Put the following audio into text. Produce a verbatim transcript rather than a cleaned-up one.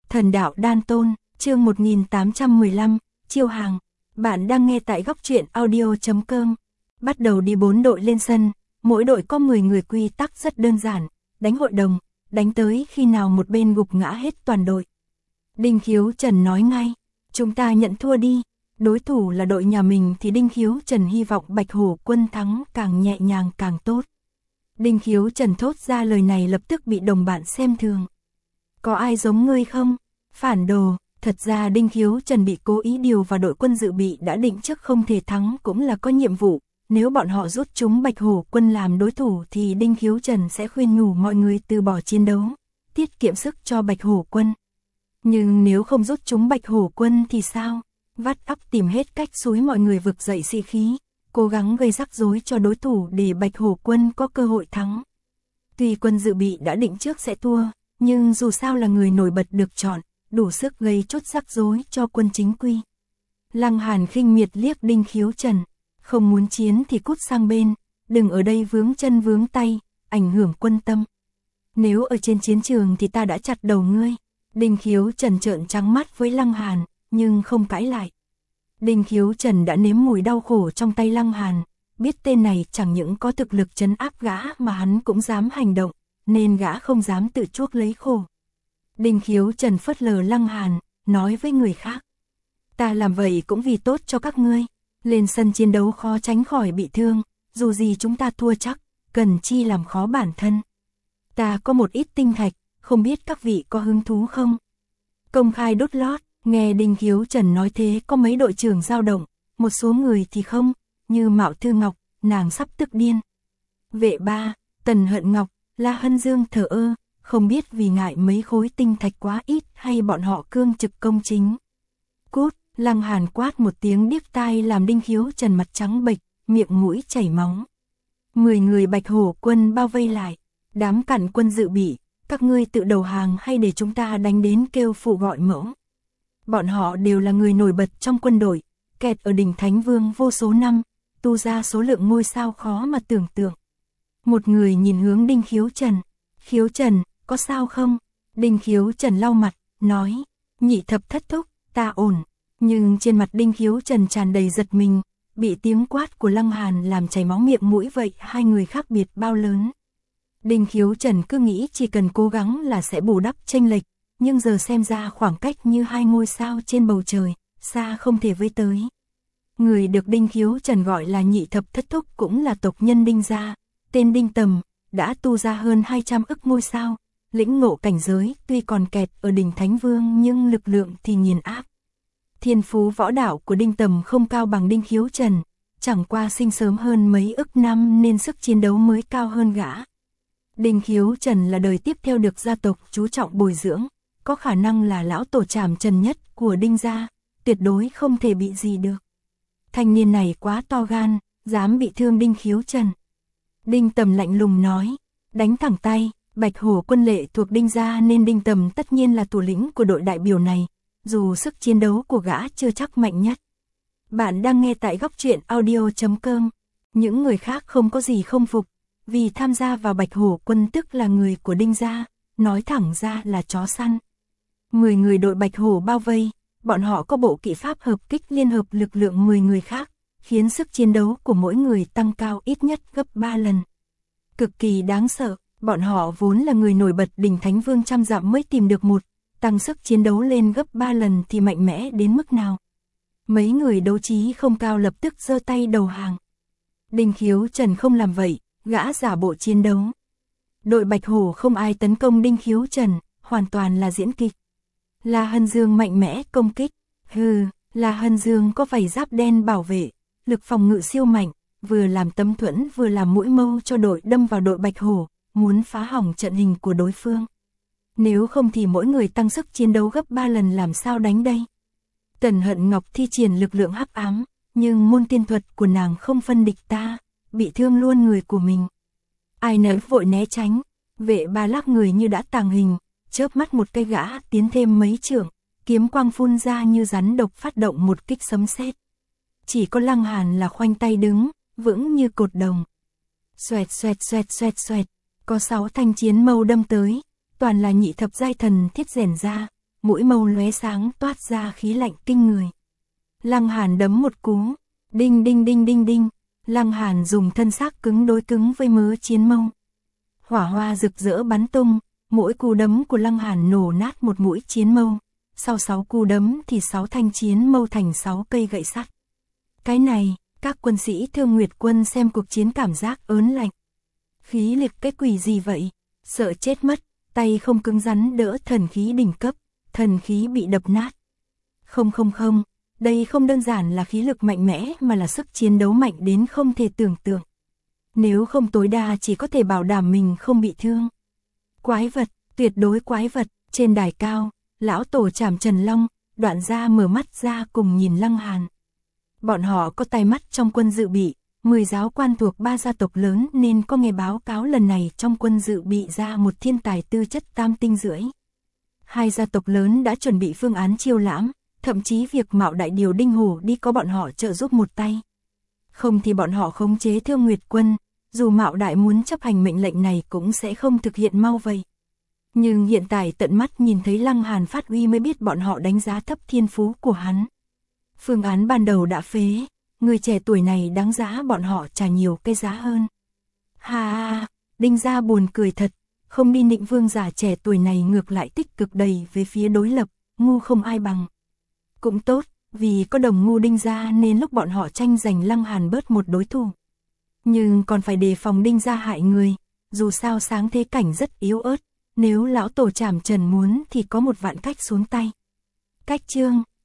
Thần đạo đan tôn, chương một nghìn tám trăm mười lăm, chiêu hàng. Bạn đang nghe tại góc truyện audio chấm com. Bắt đầu đi bốn đội lên sân, mỗi đội có mười người, quy tắc rất đơn giản, đánh hội đồng, đánh tới khi nào một bên gục ngã hết toàn đội. Đinh Khiếu Trần nói ngay, chúng ta nhận thua đi, đối thủ là đội nhà mình thì Đinh Khiếu Trần hy vọng Bạch Hổ Quân thắng càng nhẹ nhàng càng tốt. Đinh Khiếu Trần thốt ra lời này lập tức bị đồng bạn xem thường. Có ai giống ngươi không? Phản đồ. Thật ra Đinh Khiếu Trần bị cố ý điều vào đội quân dự bị đã định trước không thể thắng cũng là có nhiệm vụ. Nếu bọn họ rút chúng Bạch Hổ Quân làm đối thủ thì Đinh Khiếu Trần sẽ khuyên nhủ mọi người từ bỏ chiến đấu, tiết kiệm sức cho Bạch Hổ Quân. Nhưng nếu không rút chúng Bạch Hổ Quân thì sao? Vắt óc tìm hết cách xúi mọi người vực dậy sĩ khí, cố gắng gây rắc rối cho đối thủ để Bạch Hổ Quân có cơ hội thắng. Tuy quân dự bị đã định trước sẽ thua, nhưng dù sao là người nổi bật được chọn, đủ sức gây chút rắc rối cho quân chính quy. Lăng Hàn khinh miệt liếc Đinh Khiếu Trần, không muốn chiến thì cút sang bên, đừng ở đây vướng chân vướng tay, ảnh hưởng quân tâm. Nếu ở trên chiến trường thì ta đã chặt đầu ngươi. Đinh Khiếu Trần trợn trắng mắt với Lăng Hàn, nhưng không cãi lại. Đinh Khiếu Trần đã nếm mùi đau khổ trong tay Lăng Hàn, biết tên này chẳng những có thực lực trấn áp gã mà hắn cũng dám hành động, nên gã không dám tự chuốc lấy khổ. Đinh Khiếu Trần phớt lờ Lăng Hàn, nói với người khác. Ta làm vậy cũng vì tốt cho các ngươi, lên sân chiến đấu khó tránh khỏi bị thương, dù gì chúng ta thua chắc, cần chi làm khó bản thân. Ta có một ít tinh thạch, không biết các vị có hứng thú không? Công khai đốt lót. Nghe Đinh Khiếu Trần nói thế có mấy đội trưởng dao động, một số người thì không, như Mạo Thư Ngọc, nàng sắp tức điên. Vệ Ba, Tần Hận Ngọc, La Hân Dương thờ ơ, không biết vì ngại mấy khối tinh thạch quá ít hay bọn họ cương trực công chính. Cút, Lăng Hàn quát một tiếng điếc tai làm Đinh Khiếu Trần mặt trắng bệch, miệng mũi chảy máu. Mười người Bạch Hổ Quân bao vây lại, đám cặn quân dự bị, các ngươi tự đầu hàng hay để chúng ta đánh đến kêu phụ gọi mẫu. Bọn họ đều là người nổi bật trong quân đội, kẹt ở đỉnh Thánh Vương vô số năm, tu ra số lượng ngôi sao khó mà tưởng tượng. Một người nhìn hướng Đinh Khiếu Trần. Khiếu Trần, có sao không? Đinh Khiếu Trần lau mặt, nói, nhị thập thất thúc, ta ổn. Nhưng trên mặt Đinh Khiếu Trần tràn đầy giật mình, bị tiếng quát của Lăng Hàn làm chảy máu miệng mũi vậy hai người khác biệt bao lớn. Đinh Khiếu Trần cứ nghĩ chỉ cần cố gắng là sẽ bù đắp chênh lệch. Nhưng giờ xem ra khoảng cách như hai ngôi sao trên bầu trời, xa không thể với tới. Người được Đinh Khiếu Trần gọi là nhị thập thất thúc cũng là tộc nhân Đinh gia, tên Đinh Tầm, đã tu ra hơn hai trăm ức ngôi sao, lĩnh ngộ cảnh giới, tuy còn kẹt ở đỉnh Thánh Vương nhưng lực lượng thì nghiền áp. Thiên phú võ đạo của Đinh Tầm không cao bằng Đinh Khiếu Trần, chẳng qua sinh sớm hơn mấy ức năm nên sức chiến đấu mới cao hơn gã. Đinh Khiếu Trần là đời tiếp theo được gia tộc chú trọng bồi dưỡng, có khả năng là lão tổ trảm trần nhất của Đinh gia, tuyệt đối không thể bị gì được. Thanh niên này quá to gan, dám bị thương Đinh Khiếu Trần. Đinh Tầm lạnh lùng nói, đánh thẳng tay, Bạch Hổ Quân lệ thuộc Đinh gia nên Đinh Tầm tất nhiên là thủ lĩnh của đội đại biểu này, dù sức chiến đấu của gã chưa chắc mạnh nhất. Bạn đang nghe tại góc truyện audio chấm com. Những người khác không có gì không phục, vì tham gia vào Bạch Hổ Quân tức là người của Đinh gia, nói thẳng ra là chó săn. Mười người đội Bạch Hổ bao vây, bọn họ có bộ kỹ pháp hợp kích liên hợp lực lượng mười người khác, khiến sức chiến đấu của mỗi người tăng cao ít nhất gấp ba lần. Cực kỳ đáng sợ, bọn họ vốn là người nổi bật đỉnh Thánh Vương trăm dặm mới tìm được một, tăng sức chiến đấu lên gấp ba lần thì mạnh mẽ đến mức nào. Mấy người đấu trí không cao lập tức giơ tay đầu hàng. Đinh Khiếu Trần không làm vậy, gã giả bộ chiến đấu. Đội Bạch Hổ không ai tấn công Đinh Khiếu Trần, hoàn toàn là diễn kịch. La Hân Dương mạnh mẽ công kích, hừ, La Hân Dương có vảy giáp đen bảo vệ, lực phòng ngự siêu mạnh, vừa làm tấm thuẫn vừa làm mũi mâu cho đội đâm vào đội Bạch Hổ, muốn phá hỏng trận hình của đối phương. Nếu không thì mỗi người tăng sức chiến đấu gấp ba lần làm sao đánh đây. Tần Hận Ngọc thi triển lực lượng hắc ám, nhưng môn tiên thuật của nàng không phân địch ta, bị thương luôn người của mình. Ai nấy vội né tránh, Vệ Ba lắc người như đã tàng hình. Chớp mắt một cây gã tiến thêm mấy trượng, kiếm quang phun ra như rắn độc phát động một kích sấm sét. Chỉ có Lăng Hàn là khoanh tay đứng, vững như cột đồng. Xoẹt xoẹt xoẹt xoẹt xoẹt, có sáu thanh chiến mâu đâm tới, toàn là nhị thập giai thần thiết rèn ra, mũi mâu lóe sáng toát ra khí lạnh kinh người. Lăng Hàn đấm một cú, đinh đinh đinh đinh đinh, Lăng Hàn dùng thân xác cứng đối cứng với mớ chiến mâu. Hỏa hoa rực rỡ bắn tung, mỗi cú đấm của Lăng Hàn nổ nát một mũi chiến mâu, sau sáu cú đấm thì sáu thanh chiến mâu thành sáu cây gậy sắt. Cái này, các quân sĩ Thương Nguyệt quân xem cuộc chiến cảm giác ớn lạnh. Khí lực cái quỷ gì vậy, sợ chết mất, tay không cứng rắn đỡ thần khí đỉnh cấp, thần khí bị đập nát. Không không không, đây không đơn giản là khí lực mạnh mẽ mà là sức chiến đấu mạnh đến không thể tưởng tượng. Nếu không tối đa chỉ có thể bảo đảm mình không bị thương. Quái vật, tuyệt đối quái vật, trên đài cao, lão tổ Trảm Trần Long, Đoạn Gia mở mắt ra cùng nhìn Lăng Hàn. Bọn họ có tai mắt trong quân dự bị, mười giáo quan thuộc ba gia tộc lớn nên có nghe báo cáo lần này trong quân dự bị ra một thiên tài tư chất tam tinh rưỡi. Hai gia tộc lớn đã chuẩn bị phương án chiêu lãm, thậm chí việc Mạo Đại điều Đinh Hổ đi có bọn họ trợ giúp một tay. Không thì bọn họ khống chế Thương Nguyệt quân, dù Mạo Đại muốn chấp hành mệnh lệnh này cũng sẽ không thực hiện mau vậy. Nhưng hiện tại tận mắt nhìn thấy Lăng Hàn phát uy mới biết bọn họ đánh giá thấp thiên phú của hắn. Phương án ban đầu đã phế, người trẻ tuổi này đáng giá bọn họ trả nhiều cái giá hơn. Ha ha, Đinh gia buồn cười thật, không đi nịnh vương giả trẻ tuổi này ngược lại tích cực đầy về phía đối lập, ngu không ai bằng. Cũng tốt, vì có đồng ngu Đinh gia nên lúc bọn họ tranh giành Lăng Hàn bớt một đối thủ. Nhưng còn phải đề phòng Đinh gia hại người, dù sao sáng thế cảnh rất yếu ớt, nếu lão tổ Trảm Trần muốn thì có một vạn cách xuống tay. Cách chương